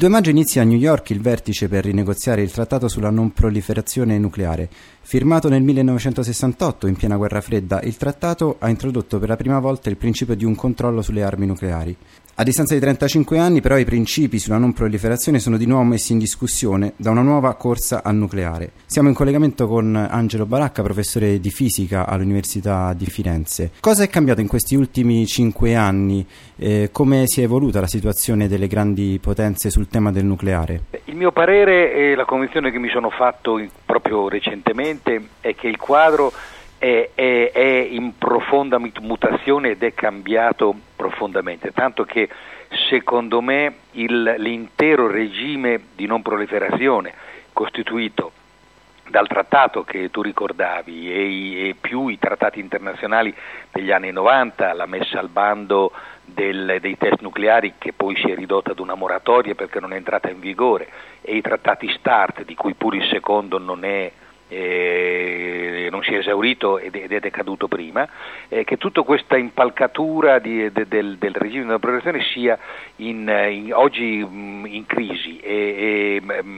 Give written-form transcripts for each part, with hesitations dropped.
Il 2 maggio inizia a New York il vertice per rinegoziare il trattato sulla non proliferazione nucleare. Firmato nel 1968, in piena guerra fredda, il trattato ha introdotto per la prima volta il principio di un controllo sulle armi nucleari. A distanza di 35 anni, però, i principi sulla non proliferazione sono di nuovo messi in discussione da una nuova corsa al nucleare. Siamo in collegamento con Angelo Balacca, professore di fisica all'Università di Firenze. Cosa è cambiato in questi ultimi 5 anni? Come si è evoluta la situazione delle grandi potenze sul tema del nucleare? Il mio parere e la convinzione che mi sono fatto proprio recentemente è che il quadro è in profonda mutazione ed è cambiato profondamente, tanto che secondo me l'intero regime di non proliferazione costituito dal trattato che tu ricordavi e più i trattati internazionali degli anni 90, la messa al bando dei test nucleari che poi si è ridotta ad una moratoria perché non è entrata in vigore, e i trattati START di cui pure il secondo non si è esaurito ed è decaduto prima, che tutta questa impalcatura del regime della proliferazione sia oggi in crisi e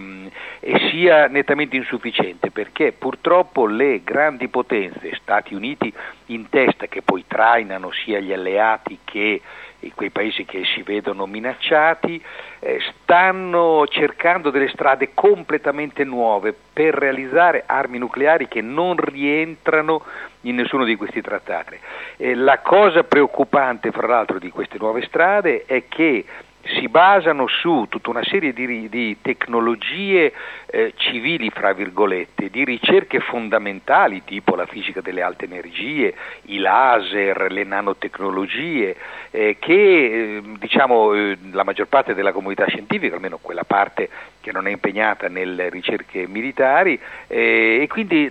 sia nettamente insufficiente, perché purtroppo le grandi potenze, Stati Uniti in testa, che poi trainano sia gli alleati che quei paesi che si vedono minacciati, stanno cercando delle strade completamente nuove per realizzare armi nucleari che non rientrano in nessuno di questi trattati. La cosa preoccupante, fra l'altro, di queste nuove strade è che si basano su tutta una serie di tecnologie civili, fra virgolette, di ricerche fondamentali, tipo la fisica delle alte energie, i laser, le nanotecnologie, che la maggior parte della comunità scientifica, almeno quella parte che non è impegnata nelle ricerche militari, e quindi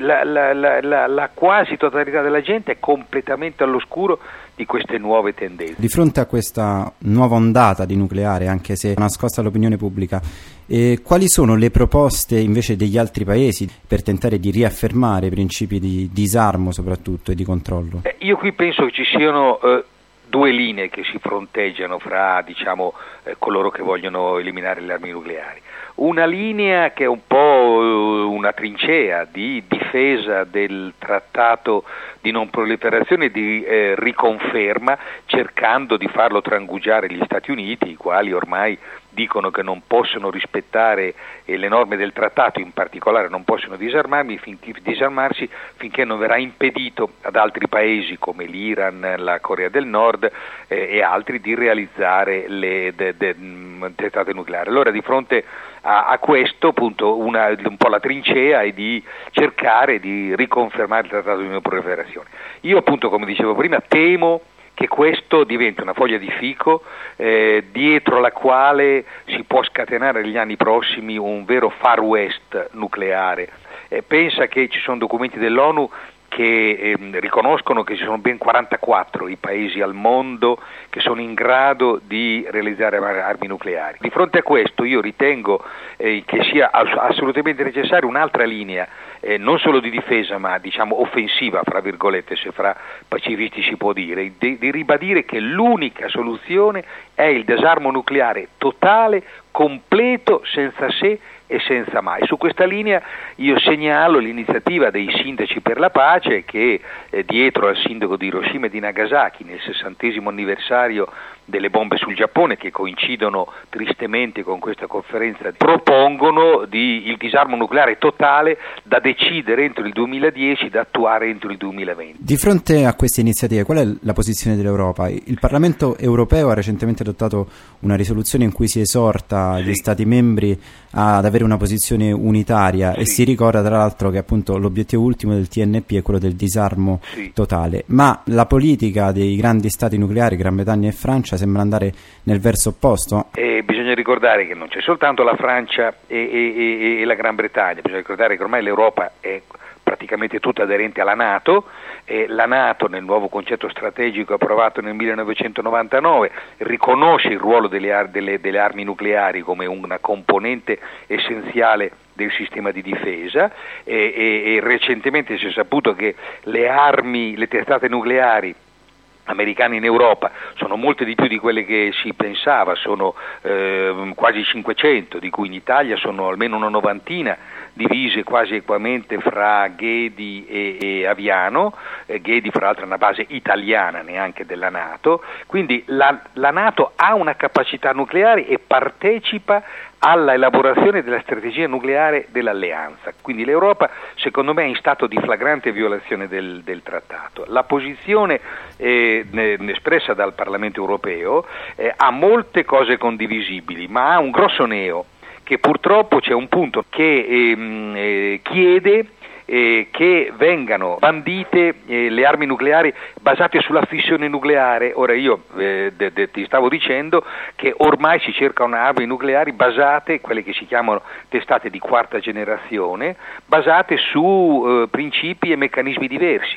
la quasi totalità della gente è completamente all'oscuro di queste nuove tendenze. Di fronte a questa nuova ondata di nucleare, anche se nascosta all'opinione pubblica, quali sono le proposte invece degli altri paesi per tentare di riaffermare i principi di disarmo soprattutto e di controllo? Io qui penso che ci siano due linee che si fronteggiano fra coloro che vogliono eliminare le armi nucleari. Una linea che è un po' una trincea di difesa del trattato di non proliferazione, di riconferma, cercando di farlo trangugiare gli Stati Uniti, i quali ormai dicono che non possono rispettare le norme del trattato, in particolare non possono disarmarsi finché non verrà impedito ad altri paesi come l'Iran, la Corea del Nord e altri di realizzare le testate nucleari. Allora, di fronte a questo, appunto, un po' la trincea è di cercare di riconfermare il trattato di non proliferazione. Io, appunto, come dicevo prima, temo che questo diventi una foglia di fico dietro la quale si può scatenare negli anni prossimi un vero Far West nucleare. Pensa che ci sono documenti dell'ONU che riconoscono che ci sono ben 44 i paesi al mondo che sono in grado di realizzare armi nucleari. Di fronte a questo io ritengo che sia assolutamente necessaria un'altra linea, non solo di difesa ma offensiva, fra virgolette, se fra pacifisti si può dire, di ribadire che l'unica soluzione è il disarmo nucleare totale, completo, senza se e senza mai. Su questa linea io segnalo l'iniziativa dei sindaci per la pace che dietro al sindaco di Hiroshima e di Nagasaki, nel 60° anniversario delle bombe sul Giappone, che coincidono tristemente con questa conferenza, propongono il disarmo nucleare totale da decidere entro il 2010, da attuare entro il 2020. Di fronte a queste iniziative, qual è la posizione dell'Europa? Il Parlamento europeo ha recentemente adottato una risoluzione in cui si esorta gli Stati membri ad avere una posizione unitaria e si ricorda tra l'altro che appunto l'obiettivo ultimo del TNP è quello del disarmo totale, ma la politica dei grandi stati nucleari, Gran Bretagna e Francia, sembra andare nel verso opposto. Bisogna ricordare che non c'è soltanto la Francia e la Gran Bretagna, bisogna ricordare che ormai l'Europa è praticamente tutta aderente alla NATO, e la NATO, nel nuovo concetto strategico approvato nel 1999, riconosce il ruolo delle armi nucleari come una componente essenziale del sistema di difesa, e recentemente si è saputo che le testate nucleari americane in Europa sono molte di più di quelle che si pensava, sono quasi 500, di cui in Italia sono almeno una novantina, divise quasi equamente fra Ghedi e Aviano. Ghedi fra l'altro è una base italiana, neanche della NATO, quindi la NATO ha una capacità nucleare e partecipa alla elaborazione della strategia nucleare dell'alleanza, quindi l'Europa secondo me è in stato di flagrante violazione del trattato. La posizione espressa dal Parlamento europeo ha molte cose condivisibili, ma ha un grosso neo, che purtroppo c'è un punto che chiede che vengano bandite le armi nucleari basate sulla fissione nucleare. Ora io ti stavo dicendo che ormai si cercano armi nucleari basate, quelle che si chiamano testate di quarta generazione, basate su principi e meccanismi diversi.